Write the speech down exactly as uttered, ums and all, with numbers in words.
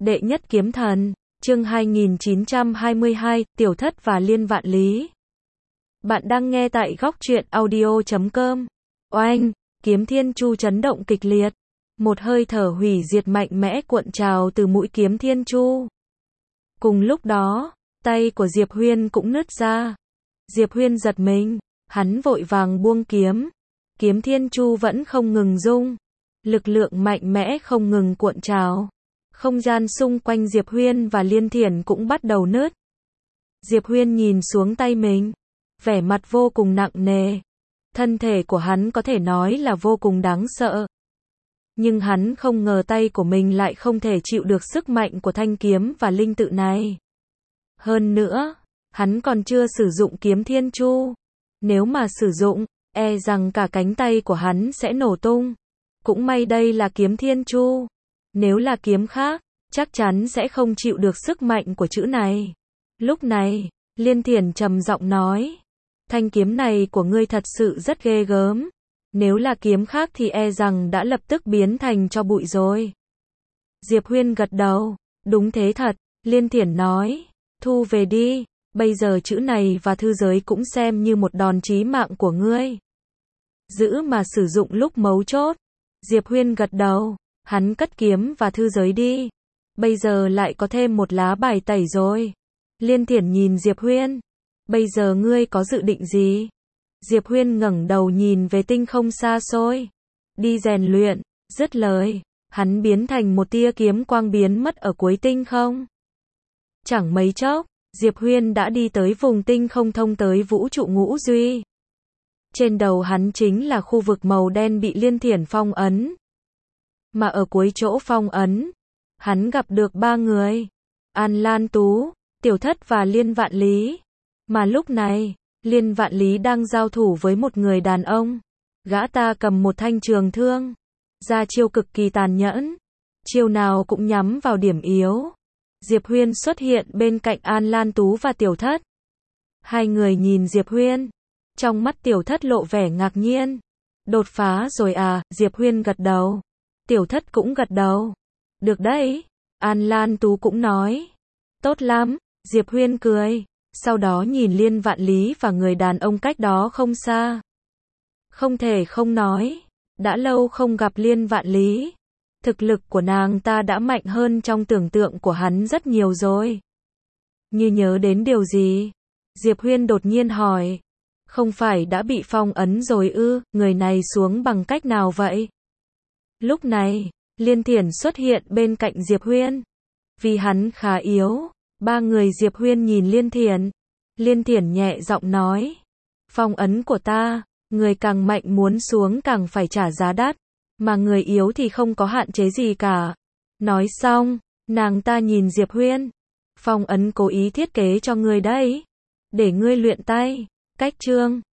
Đệ nhất kiếm thần, chương hai nghìn chín trăm hai mươi hai, Tiểu Thất và Liên Vạn Lý. Bạn đang nghe tại góc truyện audio chấm com. Oanh, kiếm thiên chu chấn động kịch liệt. Một hơi thở hủy diệt mạnh mẽ cuộn trào từ mũi kiếm thiên chu. Cùng lúc đó, tay của Diệp Huyên cũng nứt ra. Diệp Huyên giật mình, hắn vội vàng buông kiếm. Kiếm thiên chu vẫn không ngừng rung. Lực lượng mạnh mẽ không ngừng cuộn trào. Không gian xung quanh Diệp Huyên và Liên Thiển cũng bắt đầu nứt. Diệp Huyên nhìn xuống tay mình, vẻ mặt vô cùng nặng nề. Thân thể của hắn có thể nói là vô cùng đáng sợ. Nhưng hắn không ngờ tay của mình lại không thể chịu được sức mạnh của thanh kiếm và linh tự này. Hơn nữa, hắn còn chưa sử dụng kiếm thiên chu. Nếu mà sử dụng, e rằng cả cánh tay của hắn sẽ nổ tung. Cũng may đây là kiếm thiên chu. Nếu là kiếm khác, chắc chắn sẽ không chịu được sức mạnh của chữ này. Lúc này, Liên Thiển trầm giọng nói, thanh kiếm này của ngươi thật sự rất ghê gớm. Nếu là kiếm khác thì e rằng đã lập tức biến thành tro bụi rồi. Diệp Huyên gật đầu, đúng thế thật. Liên Thiển nói, thu về đi, bây giờ chữ này và thư giới cũng xem như một đòn chí mạng của ngươi. Giữ mà sử dụng lúc mấu chốt. Diệp Huyên gật đầu. Hắn cất kiếm và thư giới đi. Bây giờ lại có thêm một lá bài tẩy rồi. Liên Thiển nhìn Diệp Huyên. Bây giờ ngươi có dự định gì? Diệp Huyên ngẩng đầu nhìn về tinh không xa xôi. Đi rèn luyện. Dứt lời, hắn biến thành một tia kiếm quang biến mất ở cuối tinh không. Chẳng mấy chốc, Diệp Huyên đã đi tới vùng tinh không thông tới vũ trụ ngũ duy. Trên đầu hắn chính là khu vực màu đen bị Liên Thiển phong ấn. Mà ở cuối chỗ phong ấn, hắn gặp được ba người. An Lan Tú, Tiểu Thất và Liên Vạn Lý. Mà lúc này, Liên Vạn Lý đang giao thủ với một người đàn ông. Gã ta cầm một thanh trường thương. Ra chiêu cực kỳ tàn nhẫn. Chiêu nào cũng nhắm vào điểm yếu. Diệp Huyên xuất hiện bên cạnh An Lan Tú và Tiểu Thất. Hai người nhìn Diệp Huyên. Trong mắt Tiểu Thất lộ vẻ ngạc nhiên. Đột phá rồi à? Diệp Huyên gật đầu. Tiểu Thất cũng gật đầu. Được đấy. An Lan Tú cũng nói. Tốt lắm. Diệp Huyên cười. Sau đó nhìn Liên Vạn Lý và người đàn ông cách đó không xa. Không thể không nói. Đã lâu không gặp Liên Vạn Lý. Thực lực của nàng ta đã mạnh hơn trong tưởng tượng của hắn rất nhiều rồi. Như nhớ đến điều gì? Diệp Huyên đột nhiên hỏi. Không phải đã bị phong ấn rồi ư? Người này xuống bằng cách nào vậy? Lúc này, Liên Thiển xuất hiện bên cạnh Diệp Huyên. Vì hắn khá yếu, ba người Diệp Huyên nhìn Liên Thiển. Liên Thiển nhẹ giọng nói. Phong ấn của ta, người càng mạnh muốn xuống càng phải trả giá đắt. Mà người yếu thì không có hạn chế gì cả. Nói xong, nàng ta nhìn Diệp Huyên. Phong ấn cố ý thiết kế cho ngươi đấy. Để ngươi luyện tay. Cách chương.